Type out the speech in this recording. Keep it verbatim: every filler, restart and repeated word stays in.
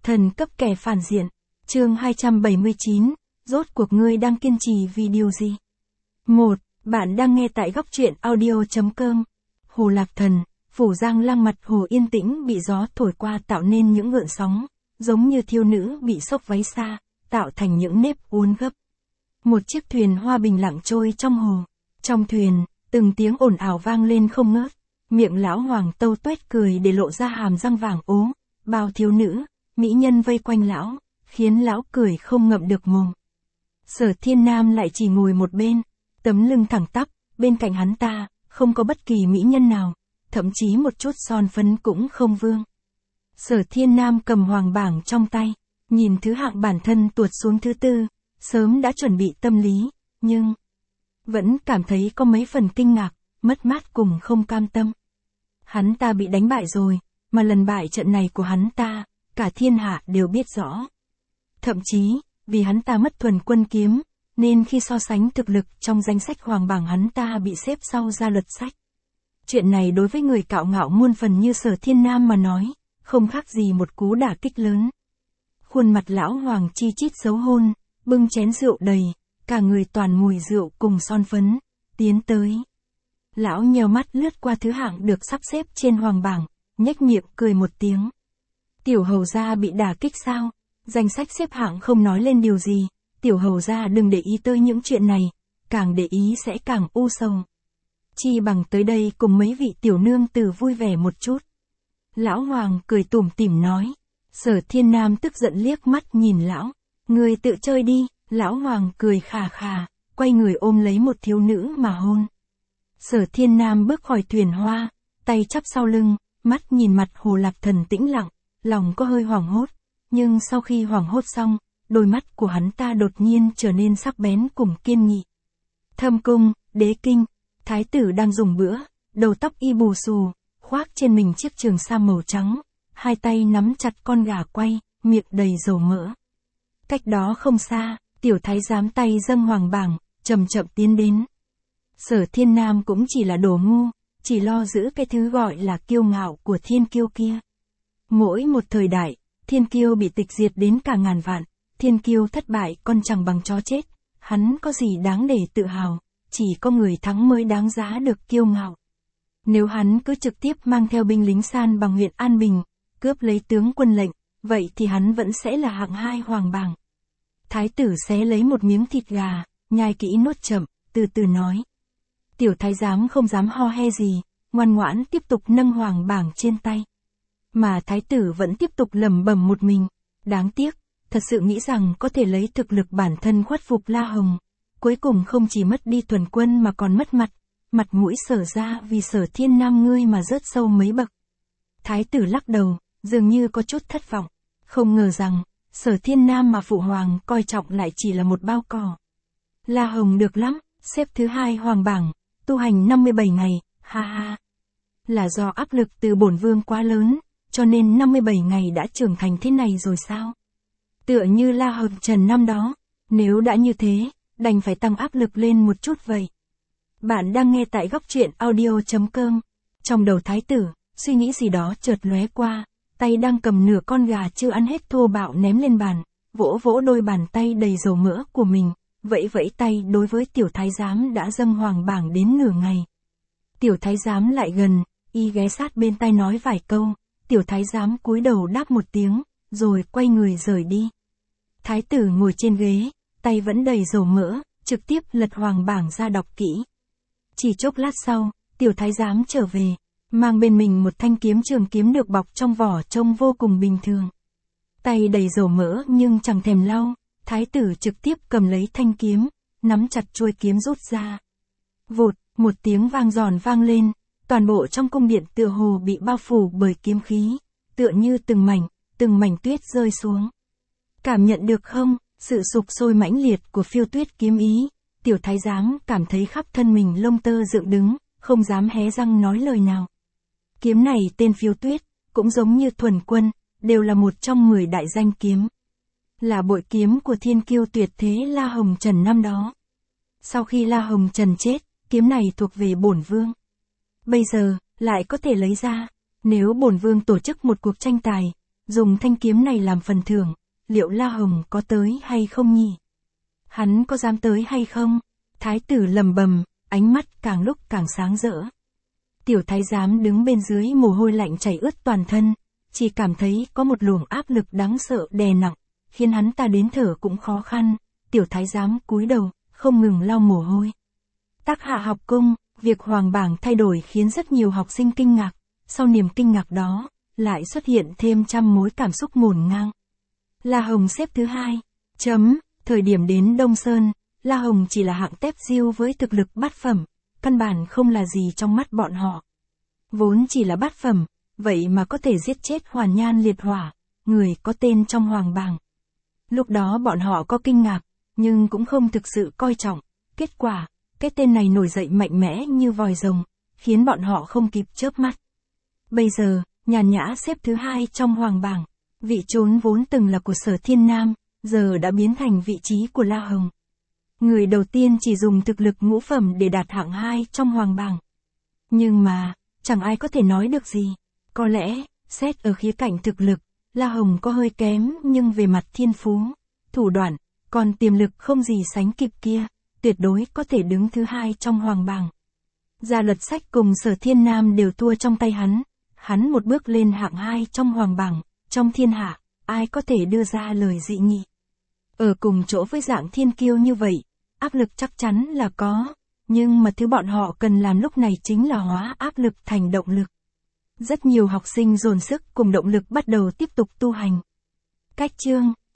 Thần cấp kẻ phản diện. Chương hai trăm bảy mươi chín, rốt cuộc ngươi đang kiên trì vì điều gì? một. Bạn đang nghe tại góc truyện audio.com. Hồ Lạc Thần, phủ giang lăng mặt hồ yên tĩnh bị gió thổi qua tạo nên những gợn sóng, giống như thiếu nữ bị xốc váy xa, tạo thành những nếp uốn gấp. Một chiếc thuyền hoa bình lặng trôi trong hồ. Trong thuyền, từng tiếng ồn ào vang lên không ngớt. Miệng lão Hoàng tâu tuét cười để lộ ra hàm răng vàng ố. Bao thiếu nữ, mỹ nhân vây quanh lão, khiến lão cười không ngậm được mồm. Sở Thiên Nam lại chỉ ngồi một bên, tấm lưng thẳng tắp, bên cạnh hắn ta, không có bất kỳ mỹ nhân nào, thậm chí một chút son phấn cũng không vương. Sở Thiên Nam cầm hoàng bảng trong tay, nhìn thứ hạng bản thân tuột xuống thứ tư, sớm đã chuẩn bị tâm lý, nhưng vẫn cảm thấy có mấy phần kinh ngạc, mất mát cùng không cam tâm. Hắn ta bị đánh bại rồi, mà lần bại trận này của hắn ta, cả thiên hạ đều biết rõ. Thậm chí, vì hắn ta mất thuần quân kiếm, nên khi so sánh thực lực trong danh sách hoàng bảng hắn ta bị xếp sau ra luật sách. Chuyện này đối với người cạo ngạo muôn phần như Sở Thiên Nam mà nói, không khác gì một cú đả kích lớn. Khuôn mặt lão Hoàng chi chít xấu hôn, bưng chén rượu đầy, cả người toàn mùi rượu cùng son phấn, tiến tới. Lão nheo mắt lướt qua thứ hạng được sắp xếp trên hoàng bảng, nhếch miệng cười một tiếng. Tiểu hầu gia bị đả kích sao? Danh sách xếp hạng không nói lên điều gì, tiểu hầu gia đừng để ý tới những chuyện này, càng để ý sẽ càng u sầu. Chi bằng tới đây cùng mấy vị tiểu nương tử vui vẻ một chút. Lão Hoàng cười tủm tỉm nói. Sở Thiên Nam tức giận liếc mắt nhìn lão. Người tự chơi đi. Lão Hoàng cười khà khà, quay người ôm lấy một thiếu nữ mà hôn. Sở Thiên Nam bước khỏi thuyền hoa, tay chắp sau lưng, mắt nhìn mặt Hồ Lạc Thần tĩnh lặng, lòng có hơi hoảng hốt. Nhưng sau khi hoảng hốt xong, đôi mắt của hắn ta đột nhiên trở nên sắc bén cùng kiên nghị. Thâm cung, đế kinh, thái tử đang dùng bữa, đầu tóc y bù xù, khoác trên mình chiếc trường sam màu trắng, hai tay nắm chặt con gà quay, miệng đầy dầu mỡ. Cách đó không xa, tiểu thái giám tay dâng hoàng bảng, chậm chậm tiến đến. Sở Thiên Nam cũng chỉ là đồ ngu, chỉ lo giữ cái thứ gọi là kiêu ngạo của thiên kiêu kia. Mỗi một thời đại, thiên kiêu bị tịch diệt đến cả ngàn vạn, thiên kiêu thất bại còn chẳng bằng chó chết, hắn có gì đáng để tự hào, chỉ có người thắng mới đáng giá được kiêu ngạo. Nếu hắn cứ trực tiếp mang theo binh lính san bằng huyện An Bình, cướp lấy tướng quân lệnh, vậy thì hắn vẫn sẽ là hạng hai hoàng bảng. Thái tử xé lấy một miếng thịt gà, nhai kỹ nuốt chậm, từ từ nói. Tiểu thái giám không dám ho he gì, ngoan ngoãn tiếp tục nâng hoàng bảng trên tay. Mà thái tử vẫn tiếp tục lẩm bẩm một mình. Đáng tiếc, thật sự nghĩ rằng có thể lấy thực lực bản thân khuất phục La Hồng. Cuối cùng không chỉ mất đi thuần quân mà còn mất mặt. Mặt mũi Sở ra vì Sở Thiên Nam ngươi mà rớt sâu mấy bậc. Thái tử lắc đầu, dường như có chút thất vọng. Không ngờ rằng, Sở Thiên Nam mà phụ hoàng coi trọng lại chỉ là một bao cỏ. La Hồng được lắm, xếp thứ hai hoàng bảng, tu hành năm mươi bảy ngày, ha ha. Là do áp lực từ bổn vương quá lớn, cho nên năm mươi bảy ngày đã trưởng thành thế này rồi sao? Tựa như La Hồng Trần năm đó, nếu đã như thế, đành phải tăng áp lực lên một chút vậy. Bạn đang nghe tại góc truyện audio.com. Trong đầu thái tử, suy nghĩ gì đó chợt lóe qua, tay đang cầm nửa con gà chưa ăn hết thô bạo ném lên bàn, vỗ vỗ đôi bàn tay đầy dầu mỡ của mình, vẫy vẫy tay đối với tiểu thái giám đã dâng hoàng bảng đến nửa ngày. Tiểu thái giám lại gần, y ghé sát bên tai nói vài câu, tiểu thái giám cúi đầu đáp một tiếng, rồi quay người rời đi. Thái tử ngồi trên ghế, tay vẫn đầy dầu mỡ, trực tiếp lật hoàng bảng ra đọc kỹ. Chỉ chốc lát sau, tiểu thái giám trở về, mang bên mình một thanh kiếm trường kiếm được bọc trong vỏ trông vô cùng bình thường. Tay đầy dầu mỡ nhưng chẳng thèm lau, thái tử trực tiếp cầm lấy thanh kiếm, nắm chặt chuôi kiếm rút ra. Vụt, một tiếng vang giòn vang lên, toàn bộ trong cung điện tựa hồ bị bao phủ bởi kiếm khí, tựa như từng mảnh, từng mảnh tuyết rơi xuống. Cảm nhận được không, sự sục sôi mãnh liệt của phiêu tuyết kiếm ý, tiểu thái giám cảm thấy khắp thân mình lông tơ dựng đứng, không dám hé răng nói lời nào. Kiếm này tên phiêu tuyết, cũng giống như thuần quân, đều là một trong mười đại danh kiếm. Là bội kiếm của thiên kiêu tuyệt thế La Hồng Trần năm đó. Sau khi La Hồng Trần chết, kiếm này thuộc về bổn vương. Bây giờ, lại có thể lấy ra, nếu bổn vương tổ chức một cuộc tranh tài, dùng thanh kiếm này làm phần thưởng, liệu La Hồng có tới hay không nhỉ? Hắn có dám tới hay không? Thái tử lầm bầm, ánh mắt càng lúc càng sáng rỡ. Tiểu thái giám đứng bên dưới mồ hôi lạnh chảy ướt toàn thân, chỉ cảm thấy có một luồng áp lực đáng sợ đè nặng, khiến hắn ta đến thở cũng khó khăn. Tiểu thái giám cúi đầu, không ngừng lau mồ hôi. Tác Hạ học cung, việc hoàng bảng thay đổi khiến rất nhiều học sinh kinh ngạc, sau niềm kinh ngạc đó, lại xuất hiện thêm trăm mối cảm xúc ngổn ngang. La Hồng xếp thứ hai. Chấm, thời điểm đến Đông Sơn, La Hồng chỉ là hạng tép diêu với thực lực bát phẩm, căn bản không là gì trong mắt bọn họ. Vốn chỉ là bát phẩm, vậy mà có thể giết chết Hoàn Nhan Liệt Hỏa, người có tên trong hoàng bảng. Lúc đó bọn họ có kinh ngạc, nhưng cũng không thực sự coi trọng. Kết quả, cái tên này nổi dậy mạnh mẽ như vòi rồng, khiến bọn họ không kịp chớp mắt. Bây giờ, Nhàn Nhã xếp thứ hai trong hoàng bảng. Vị trốn vốn từng là của Sở Thiên Nam, giờ đã biến thành vị trí của La Hồng. Người đầu tiên chỉ dùng thực lực ngũ phẩm để đạt hạng hai trong hoàng bảng. Nhưng mà, chẳng ai có thể nói được gì. Có lẽ, xét ở khía cạnh thực lực, La Hồng có hơi kém, nhưng về mặt thiên phú, thủ đoạn, còn tiềm lực không gì sánh kịp kia, tuyệt đối có thể đứng thứ hai trong hoàng bảng. Gia Luật Sách cùng Sở Thiên Nam đều thua trong tay hắn, hắn một bước lên hạng hai trong hoàng bảng, trong thiên hạ, ai có thể đưa ra lời dị nghị. Ở cùng chỗ với dạng thiên kiêu như vậy, áp lực chắc chắn là có, nhưng mà thứ bọn họ cần làm lúc này chính là hóa áp lực thành động lực. Rất nhiều học sinh dồn sức cùng động lực bắt đầu tiếp tục tu hành. Cách chương